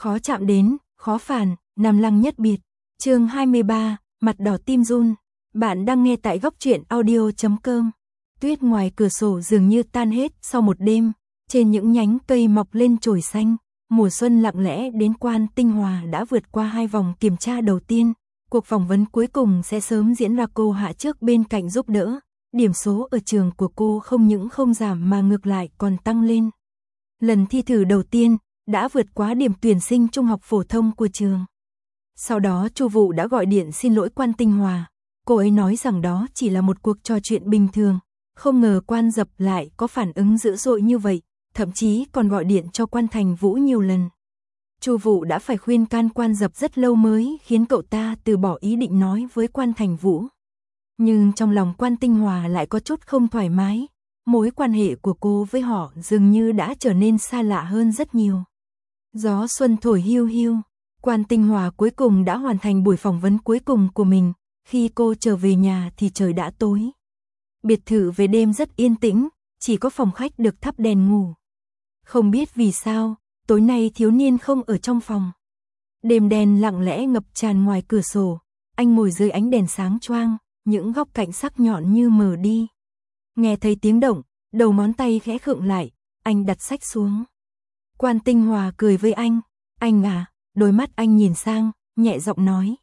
khó chạm đến, khó phản, Nam Lăng nhất biệt. Chương 23, mặt đỏ tim run. Bạn đang nghe tại góc truyện audio.com. Tuyết ngoài cửa sổ dường như tan hết sau một đêm, trên những nhánh cây mọc lên chồi xanh, mùa xuân lặng lẽ đến. Quan Tinh Hòa đã vượt qua 2 vòng kiểm tra đầu tiên, cuộc phỏng vấn cuối cùng sẽ sớm diễn ra. Cô Hạ trước bên cạnh giúp đỡ, điểm số ở trường của cô không những không giảm mà ngược lại còn tăng lên. Lần thi thử đầu tiên đã vượt quá điểm tuyển sinh trung học phổ thông của trường. Sau đó Chu Vụ đã gọi điện xin lỗi Quan Tinh Hòa. Cô ấy nói rằng đó chỉ là một cuộc trò chuyện bình thường, không ngờ Quan Dập lại có phản ứng dữ dội như vậy, thậm chí còn gọi điện cho Quan Thành Vũ nhiều lần. Chu Vụ đã phải khuyên can Quan Dập rất lâu mới khiến cậu ta từ bỏ ý định nói với Quan Thành Vũ. Nhưng trong lòng Quan Tinh Hòa lại có chút không thoải mái, mối quan hệ của cô với họ dường như đã trở nên xa lạ hơn rất nhiều. Gió xuân thổi hiu hiu, Quan Tinh Hòa cuối cùng đã hoàn thành buổi phỏng vấn cuối cùng của mình. Khi cô trở về nhà thì trời đã tối. Biệt thự về đêm rất yên tĩnh, chỉ có phòng khách được thắp đèn ngủ. Không biết vì sao, tối nay thiếu niên không ở trong phòng. Đêm đen lặng lẽ ngập tràn ngoài cửa sổ, anh ngồi dưới ánh đèn sáng choang, những góc cạnh sắc nhọn như mờ đi. Nghe thấy tiếng động, đầu ngón tay khẽ khựng lại, anh đặt sách xuống. Quan Tinh Hòa cười với anh à, đôi mắt anh nhìn sang, nhẹ giọng nói.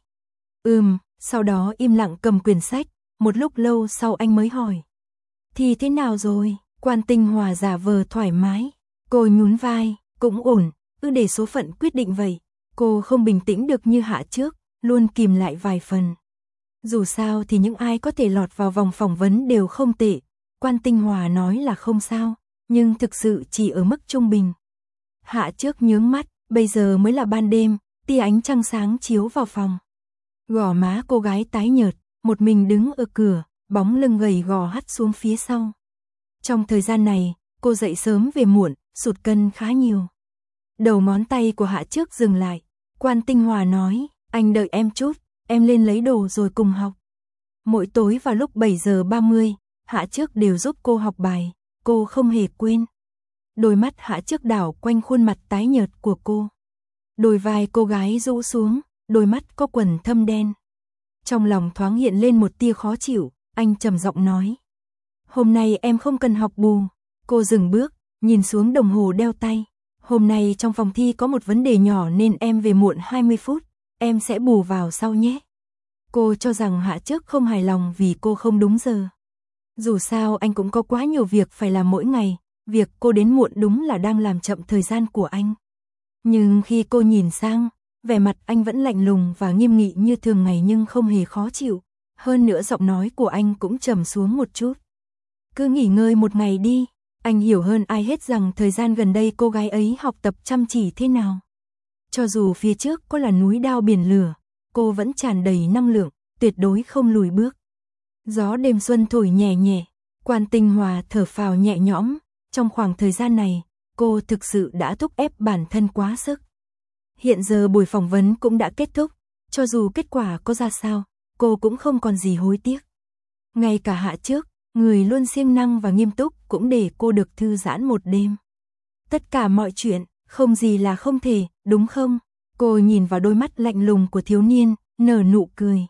Sau đó im lặng cầm quyển sách, một lúc lâu sau anh mới hỏi. Thì thế nào rồi? Quan Tinh Hòa giả vờ thoải mái, cô nhún vai, cũng ổn, để số phận quyết định vậy. Cô không bình tĩnh được như Hạ trước, luôn kìm lại vài phần. Dù sao thì những ai có thể lọt vào vòng phỏng vấn đều không tệ. Quan Tinh Hòa nói là không sao, nhưng thực sự chỉ ở mức trung bình. Hạ trước nhướng mắt, bây giờ mới là ban đêm, tia ánh trăng sáng chiếu vào phòng. Gò má cô gái tái nhợt, một mình đứng ở cửa, bóng lưng gầy gò hắt xuống phía sau. Trong thời gian này, cô dậy sớm về muộn, sụt cân khá nhiều. Đầu ngón tay của Hạ trước dừng lại. Quan Tinh Hòa nói, anh đợi em chút, em lên lấy đồ rồi cùng học. Mỗi tối vào lúc 7 giờ 30, Hạ trước đều giúp cô học bài, cô không hề quên. Đôi mắt Hạ trước đảo quanh khuôn mặt tái nhợt của cô. Đôi vai cô gái rũ xuống, đôi mắt có quầng thâm đen. Trong lòng thoáng hiện lên một tia khó chịu, anh trầm giọng nói. Hôm nay em không cần học bù. Cô dừng bước, nhìn xuống đồng hồ đeo tay. Hôm nay trong phòng thi có một vấn đề nhỏ nên em về muộn 20 phút, em sẽ bù vào sau nhé. Cô cho rằng Hạ trước không hài lòng vì cô không đúng giờ. Dù sao anh cũng có quá nhiều việc phải làm mỗi ngày, việc cô đến muộn đúng là đang làm chậm thời gian của anh. Nhưng khi cô nhìn sang, vẻ mặt anh vẫn lạnh lùng và nghiêm nghị như thường ngày nhưng không hề khó chịu. Hơn nữa giọng nói của anh cũng trầm xuống một chút. Cứ nghỉ ngơi một ngày đi. Anh hiểu hơn ai hết rằng thời gian gần đây cô gái ấy học tập chăm chỉ thế nào. Cho dù phía trước có là núi đao biển lửa, cô vẫn tràn đầy năng lượng, tuyệt đối không lùi bước. Gió đêm xuân thổi nhẹ nhẹ, Quan Tinh Hòa thở phào nhẹ nhõm. Trong khoảng thời gian này, cô thực sự đã thúc ép bản thân quá sức. Hiện giờ buổi phỏng vấn cũng đã kết thúc, cho dù kết quả có ra sao, cô cũng không còn gì hối tiếc. Ngay cả Hạ trước, người luôn siêng năng và nghiêm túc cũng để cô được thư giãn một đêm. Tất cả mọi chuyện, không gì là không thể, đúng không? Cô nhìn vào đôi mắt lạnh lùng của thiếu niên, nở nụ cười.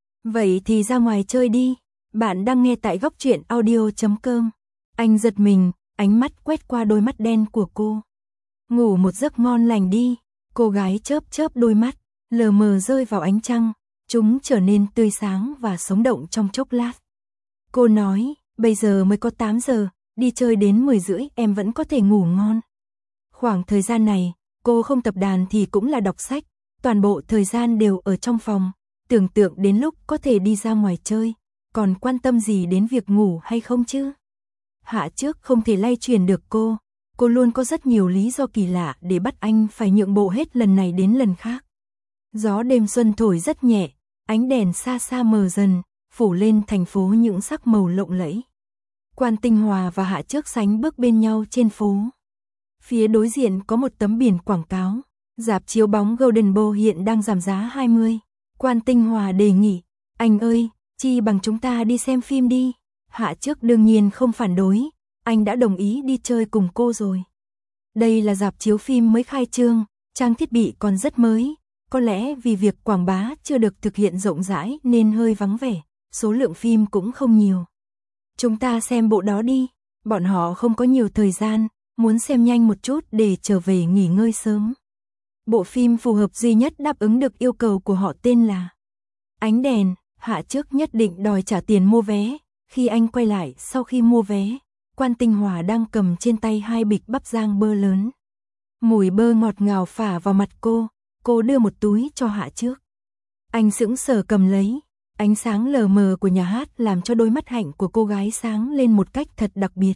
Vậy thì ra ngoài chơi đi. Bạn đang nghe tại góc truyện audio.com. Anh giật mình, ánh mắt quét qua đôi mắt đen của cô. Ngủ một giấc ngon lành đi. Cô gái chớp chớp đôi mắt, lờ mờ rơi vào ánh trăng, chúng trở nên tươi sáng và sống động trong chốc lát. Cô nói, bây giờ mới có 8 giờ, đi chơi đến 10 rưỡi em vẫn có thể ngủ ngon. Khoảng thời gian này, cô không tập đàn thì cũng là đọc sách, toàn bộ thời gian đều ở trong phòng, tưởng tượng đến lúc có thể đi ra ngoài chơi, còn quan tâm gì đến việc ngủ hay không chứ? Hạ trước không thể lay chuyển được cô luôn có rất nhiều lý do kỳ lạ để bắt anh phải nhượng bộ hết lần này đến lần khác. Gió đêm xuân thổi rất nhẹ, ánh đèn xa xa mờ dần, phủ lên thành phố những sắc màu lộng lẫy. Quan Tinh Hòa và Hạ trước sánh bước bên nhau trên phố. Phía đối diện có một tấm biển quảng cáo, rạp chiếu bóng Golden Bowl hiện đang giảm giá 20. Quan Tinh Hòa đề nghị, anh ơi, chi bằng chúng ta đi xem phim đi. Hạ trước đương nhiên không phản đối, anh đã đồng ý đi chơi cùng cô rồi. Đây là rạp chiếu phim mới khai trương, Trang thiết bị còn rất mới, có lẽ vì việc quảng bá chưa được thực hiện rộng rãi nên hơi vắng vẻ, số lượng phim cũng không nhiều. Chúng ta xem bộ đó đi, bọn họ không có nhiều thời gian, muốn xem nhanh một chút để trở về nghỉ ngơi sớm. Bộ phim phù hợp duy nhất đáp ứng được yêu cầu của họ tên là Ánh đèn. Hạ Trước nhất định đòi trả tiền mua vé. Khi anh quay lại sau khi mua vé, Quan Tinh Hòa đang cầm trên tay 2 bịch bắp rang bơ lớn. Mùi bơ ngọt ngào phả vào mặt cô đưa một túi cho Hạ Trước. Anh sững sờ cầm lấy, ánh sáng lờ mờ của nhà hát làm cho đôi mắt hạnh của cô gái sáng lên một cách thật đặc biệt.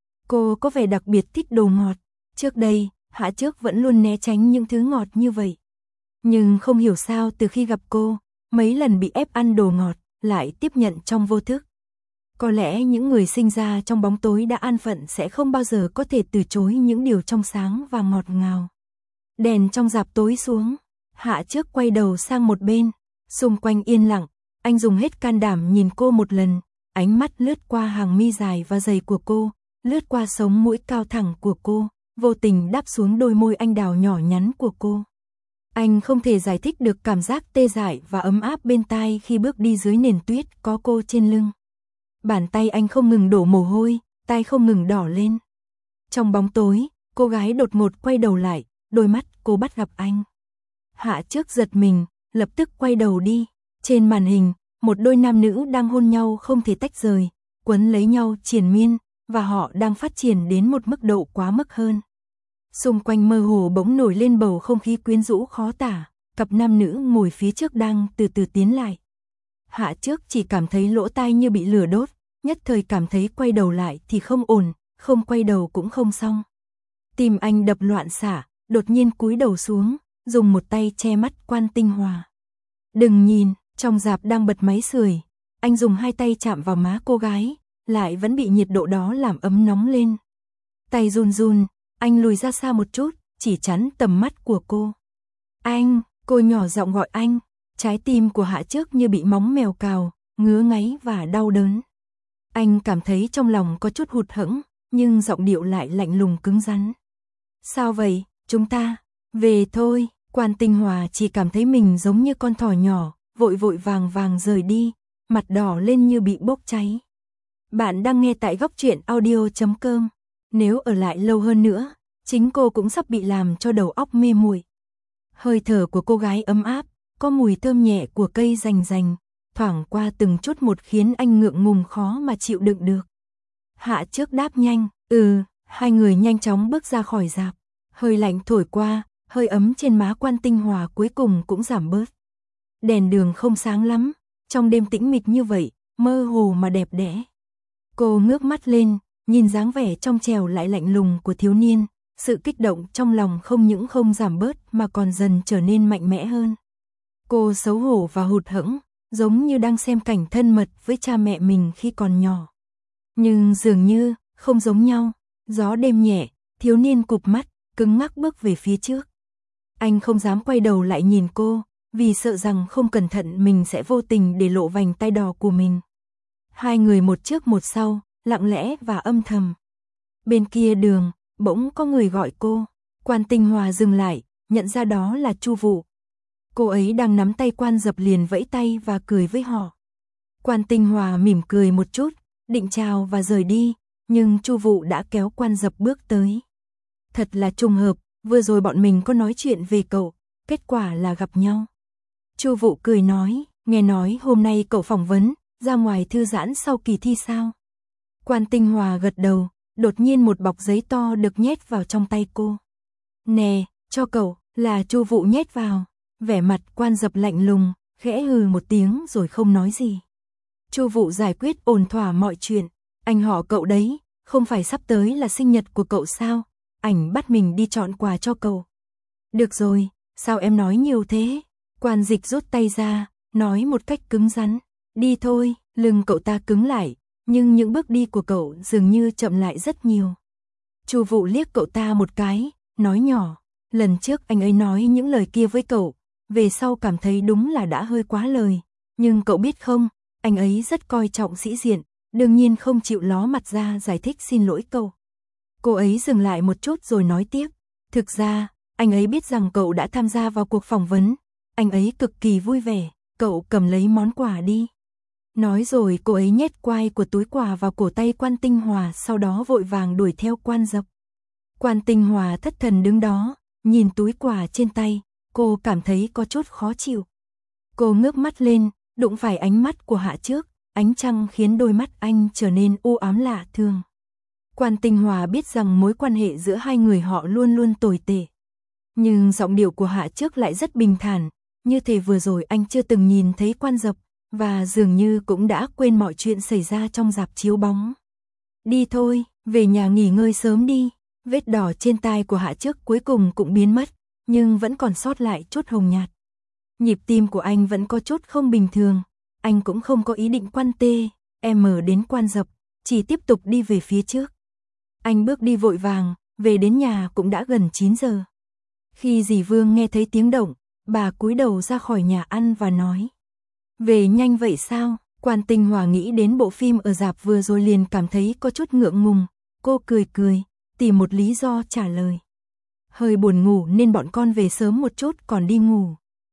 Cô có vẻ đặc biệt thích đồ ngọt, trước đây, Hạ Trước vẫn luôn né tránh những thứ ngọt như vậy. Nhưng không hiểu sao từ khi gặp cô, mấy lần bị ép ăn đồ ngọt, lại tiếp nhận trong vô thức. Có lẽ những người sinh ra trong bóng tối đã an phận sẽ không bao giờ có thể từ chối những điều trong sáng và ngọt ngào. Đèn trong rạp tối xuống, Hạ Trước quay đầu sang một bên, xung quanh yên lặng, anh dùng hết can đảm nhìn cô một lần, ánh mắt lướt qua hàng mi dài và dày của cô, lướt qua sống mũi cao thẳng của cô, vô tình đáp xuống đôi môi anh đào nhỏ nhắn của cô. Anh không thể giải thích được cảm giác tê dại và ấm áp bên tai khi bước đi dưới nền tuyết có cô trên lưng. Bàn tay anh không ngừng đổ mồ hôi, tai không ngừng đỏ lên. Trong bóng tối, cô gái đột ngột quay đầu lại, đôi mắt cô bắt gặp anh. Hạ Trước giật mình, lập tức quay đầu đi. Trên màn hình, một đôi nam nữ đang hôn nhau không thể tách rời, quấn lấy nhau triền miên, và họ đang phát triển đến một mức độ quá mức hơn. Xung quanh mơ hồ bỗng nổi lên bầu không khí quyến rũ khó tả, cặp nam nữ ngồi phía trước đang từ từ tiến lại. Hạ Trước chỉ cảm thấy lỗ tai như bị lửa đốt, nhất thời cảm thấy quay đầu lại thì không ổn, không quay đầu cũng không xong. Tim anh đập loạn xạ, đột nhiên cúi đầu xuống, dùng một tay che mắt Quan Tinh Hòa. Đừng nhìn, trong rạp đang bật máy sưởi, anh dùng 2 tay chạm vào má cô gái, lại vẫn bị nhiệt độ đó làm ấm nóng lên. Tay run run, anh lùi ra xa một chút, chỉ chắn tầm mắt của cô. Anh, cô nhỏ giọng gọi anh, trái tim của Hạ Trước như bị móng mèo cào, ngứa ngáy và đau đớn. Anh cảm thấy trong lòng có chút hụt hẫng, nhưng giọng điệu lại lạnh lùng cứng rắn. Sao vậy, chúng ta, về thôi. Quan Tinh Hòa chỉ cảm thấy mình giống như con thỏ nhỏ, vội vội vàng vàng rời đi, mặt đỏ lên như bị bốc cháy. Bạn đang nghe tại Góc Truyện Audio.com. Nếu ở lại lâu hơn nữa, chính cô cũng sắp bị làm cho đầu óc mê muội. Hơi thở của cô gái ấm áp, có mùi thơm nhẹ của cây rành rành, thoảng qua từng chút một khiến anh ngượng ngùng khó mà chịu đựng được. Hạ Trước đáp nhanh, hai người nhanh chóng bước ra khỏi rạp. Hơi lạnh thổi qua, hơi ấm trên má Quan Tinh Hòa cuối cùng cũng giảm bớt. Đèn đường không sáng lắm, trong đêm tĩnh mịch như vậy, mơ hồ mà đẹp đẽ. Cô ngước mắt lên, nhìn dáng vẻ trong trẻo lại lạnh lùng của thiếu niên, sự kích động trong lòng không những không giảm bớt mà còn dần trở nên mạnh mẽ hơn. Cô xấu hổ và hụt hẫng, giống như đang xem cảnh thân mật với cha mẹ mình khi còn nhỏ. Nhưng dường như, không giống nhau, gió đêm nhẹ, thiếu niên cụp mắt, cứng ngắc bước về phía trước. Anh không dám quay đầu lại nhìn cô, vì sợ rằng không cẩn thận mình sẽ vô tình để lộ vành tay đỏ của mình. Hai người một trước một sau, lặng lẽ và âm thầm. Bên kia đường, bỗng có người gọi cô. Quan Tinh Hòa dừng lại, nhận ra đó là Chu Vụ. Cô ấy đang nắm tay Quan Dập liền vẫy tay và cười với họ. Quan Tinh Hòa mỉm cười một chút, định chào và rời đi, nhưng Chu Vụ đã kéo Quan Dập bước tới. Thật là trùng hợp, vừa rồi bọn mình có nói chuyện về cậu, kết quả là gặp nhau. Chu Vụ cười nói, nghe nói hôm nay cậu phỏng vấn, ra ngoài thư giãn sau kỳ thi sao? Quan Tinh Hòa gật đầu, đột nhiên một bọc giấy to được nhét vào trong tay cô. Nè, cho cậu, là Chu Vụ nhét vào. Vẻ mặt Quan Dập lạnh lùng, khẽ hừ một tiếng rồi không nói gì. Chu Vụ giải quyết ổn thỏa mọi chuyện, anh họ cậu đấy, không phải sắp tới là sinh nhật của cậu sao? Ảnh bắt mình đi chọn quà cho cậu. Được rồi, sao em nói nhiều thế? Quan Dịch rút tay ra, nói một cách cứng rắn. Đi thôi, lưng cậu ta cứng lại, nhưng những bước đi của cậu dường như chậm lại rất nhiều. Chu Vụ liếc cậu ta một cái, nói nhỏ, lần trước anh ấy nói những lời kia với cậu, về sau cảm thấy đúng là đã hơi quá lời. Nhưng cậu biết không, anh ấy rất coi trọng sĩ diện, đương nhiên không chịu ló mặt ra giải thích xin lỗi cậu. Cô ấy dừng lại một chút rồi nói tiếp, thực ra, Anh ấy biết rằng cậu đã tham gia vào cuộc phỏng vấn. Anh ấy cực kỳ vui vẻ, cậu cầm lấy món quà đi. Nói rồi cô ấy nhét quai của túi quà vào cổ tay Quan Tinh Hòa, sau đó vội vàng đuổi theo Quan Dập. Quan Tinh Hòa thất thần đứng đó, nhìn túi quà trên tay, cô cảm thấy có chút khó chịu. Cô ngước mắt lên, đụng phải ánh mắt của Hạ Trước, ánh trăng khiến đôi mắt anh trở nên u ám lạ thường. Quan Tinh Hòa biết rằng mối quan hệ giữa hai người họ luôn luôn tồi tệ. Nhưng giọng điệu của Hạ Trước lại rất bình thản, như thể vừa rồi anh chưa từng nhìn thấy Quan Dập, và dường như cũng đã quên mọi chuyện xảy ra trong rạp chiếu bóng. Đi thôi, về nhà nghỉ ngơi sớm đi. Vết đỏ trên tai của Hạ Trước cuối cùng cũng biến mất, nhưng vẫn còn sót lại chút hồng nhạt. Nhịp tim của anh vẫn có chút không bình thường, anh cũng không có ý định quan tê, đến Quan Dập, chỉ tiếp tục đi về phía trước. Anh bước đi vội vàng, về đến nhà cũng đã gần 9 giờ. Khi dì Vương nghe thấy tiếng động, bà cúi đầu ra khỏi nhà ăn và nói: về nhanh vậy sao? Quan Tinh Hòa nghĩ đến bộ phim ở rạp vừa rồi liền cảm thấy có chút ngượng ngùng, cô cười cười, tìm một lý do trả lời: hơi buồn ngủ nên bọn con về sớm một chút còn đi ngủ.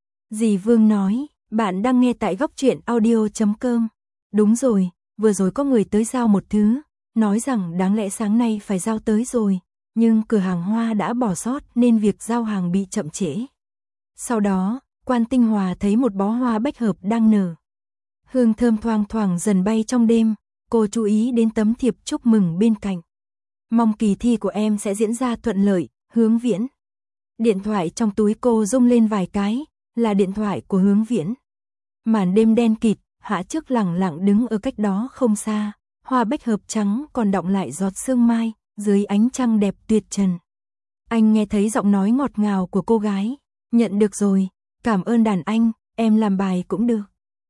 Dì Vương nói: bạn đang nghe tại Góc Truyện Audio.com. Đúng rồi, vừa rồi có người tới giao một thứ, nói rằng đáng lẽ sáng nay phải giao tới rồi, nhưng cửa hàng hoa đã bỏ sót nên việc giao hàng bị chậm trễ. Sau đó, Quan Tinh Hòa thấy một bó hoa bách hợp đang nở. Hương thơm thoang thoảng dần bay trong đêm, cô chú ý đến tấm thiệp chúc mừng bên cạnh. Mong kỳ thi của em sẽ diễn ra thuận lợi, Hướng Viễn. Điện thoại trong túi cô rung lên vài cái, là điện thoại của Hướng Viễn. Màn đêm đen kịt, Hạ Trước lẳng lặng đứng ở cách đó không xa, hoa bách hợp trắng còn đọng lại giọt sương mai, dưới ánh trăng đẹp tuyệt trần. Anh nghe thấy giọng nói ngọt ngào của cô gái: nhận được rồi, cảm ơn đàn anh, em làm bài cũng được.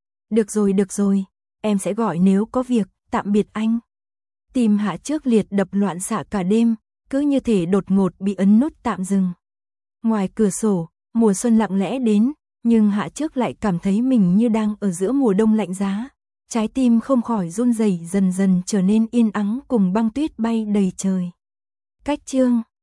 Được rồi, em sẽ gọi nếu có việc, tạm biệt anh. Tim Hạ Trước liệt đập loạn xạ cả đêm, cứ như thể đột ngột bị ấn nút tạm dừng. Ngoài cửa sổ, mùa xuân lặng lẽ đến, nhưng Hạ Trước lại cảm thấy mình như đang ở giữa mùa đông lạnh giá. Trái tim không khỏi run rẩy, dần dần trở nên yên ắng cùng băng tuyết bay đầy trời. Cách chương